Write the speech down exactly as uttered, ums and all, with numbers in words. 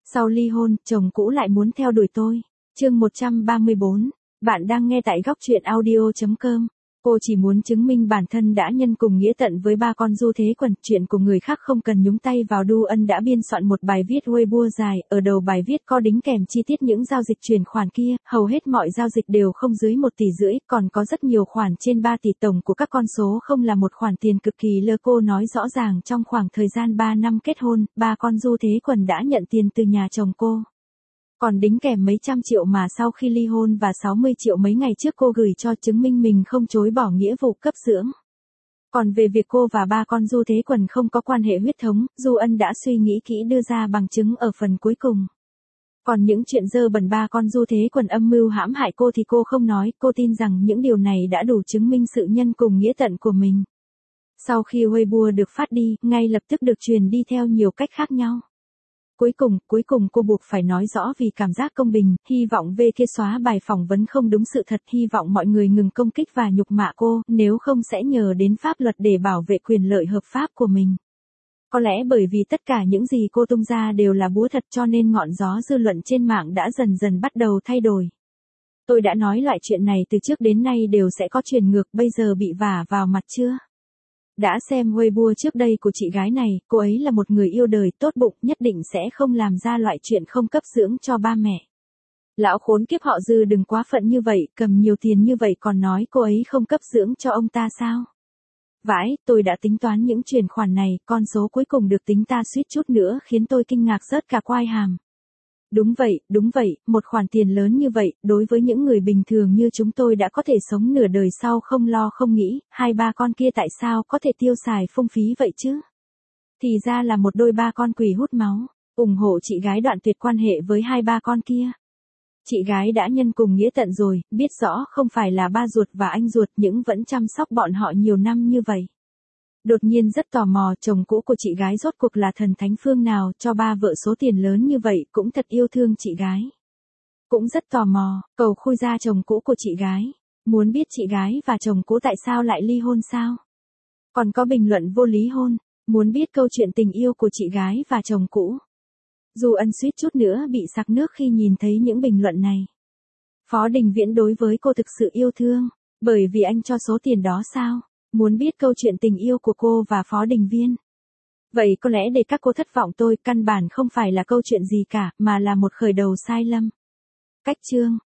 Sau ly hôn, chồng cũ lại muốn theo đuổi tôi. Chương một trăm ba mươi bốn. Bạn đang nghe tại góc truyện audio chấm com. Cô chỉ muốn chứng minh bản thân đã nhân cùng nghĩa tận với ba con Du Thế Quần, chuyện của người khác không cần nhúng tay vào. Du Ân đã biên soạn một bài viết Weibo dài, ở đầu bài viết có đính kèm chi tiết những giao dịch chuyển khoản kia, hầu hết mọi giao dịch đều không dưới một tỷ rưỡi, còn có rất nhiều khoản trên ba tỷ, tổng của các con số không là một khoản tiền cực kỳ lơ. Cô nói rõ ràng trong khoảng thời gian ba năm kết hôn, ba con Du Thế Quần đã nhận tiền từ nhà chồng cô. Còn đính kèm mấy trăm triệu mà sau khi ly hôn và sáu mươi triệu mấy ngày trước cô gửi cho, chứng minh mình không chối bỏ nghĩa vụ cấp dưỡng. Còn về việc cô và ba con Du Thế Quần không có quan hệ huyết thống, Du Ân đã suy nghĩ kỹ đưa ra bằng chứng ở phần cuối cùng. Còn những chuyện dơ bẩn ba con Du Thế Quần âm mưu hãm hại cô thì cô không nói, cô tin rằng những điều này đã đủ chứng minh sự nhân cùng nghĩa tận của mình. Sau khi Weibo được phát đi, ngay lập tức được truyền đi theo nhiều cách khác nhau. Cuối cùng, cuối cùng cô buộc phải nói rõ vì cảm giác công bình, hy vọng V kia xóa bài phỏng vấn không đúng sự thật, hy vọng mọi người ngừng công kích và nhục mạ cô, nếu không sẽ nhờ đến pháp luật để bảo vệ quyền lợi hợp pháp của mình. Có lẽ bởi vì tất cả những gì cô tung ra đều là búa thật cho nên ngọn gió dư luận trên mạng đã dần dần bắt đầu thay đổi. Tôi đã nói loại chuyện này từ trước đến nay đều sẽ có truyền ngược, bây giờ bị vả vào mặt chưa? Đã xem Weibo trước đây của chị gái này, cô ấy là một người yêu đời, tốt bụng, nhất định sẽ không làm ra loại chuyện không cấp dưỡng cho ba mẹ. Lão khốn kiếp họ Dư đừng quá phận như vậy, cầm nhiều tiền như vậy còn nói cô ấy không cấp dưỡng cho ông ta sao? Vãi, tôi đã tính toán những chuyển khoản này, con số cuối cùng được tính ta suýt chút nữa khiến tôi kinh ngạc rớt cả quai hàm. Đúng vậy, đúng vậy, một khoản tiền lớn như vậy, đối với những người bình thường như chúng tôi đã có thể sống nửa đời sau không lo không nghĩ, hai ba con kia tại sao có thể tiêu xài phung phí vậy chứ? Thì ra là một đôi ba con quỷ hút máu, ủng hộ chị gái đoạn tuyệt quan hệ với hai ba con kia. Chị gái đã nhân cùng nghĩa tận rồi, biết rõ không phải là ba ruột và anh ruột nhưng vẫn chăm sóc bọn họ nhiều năm như vậy. Đột nhiên rất tò mò chồng cũ của chị gái rốt cuộc là thần thánh phương nào cho ba vợ số tiền lớn như vậy, cũng thật yêu thương chị gái. Cũng rất tò mò, cầu khui ra chồng cũ của chị gái. Muốn biết chị gái và chồng cũ tại sao lại ly hôn sao? Còn có bình luận vô lý hôn. Muốn biết câu chuyện tình yêu của chị gái và chồng cũ. Du Ân suýt chút nữa bị sặc nước khi nhìn thấy những bình luận này. Phó Đình Viễn đối với cô thực sự yêu thương, bởi vì anh cho số tiền đó sao? Muốn biết câu chuyện tình yêu của cô và Phó Đình Viên. Vậy có lẽ để các cô thất vọng tôi, căn bản không phải là câu chuyện gì cả, mà là một khởi đầu sai lầm. Cách chương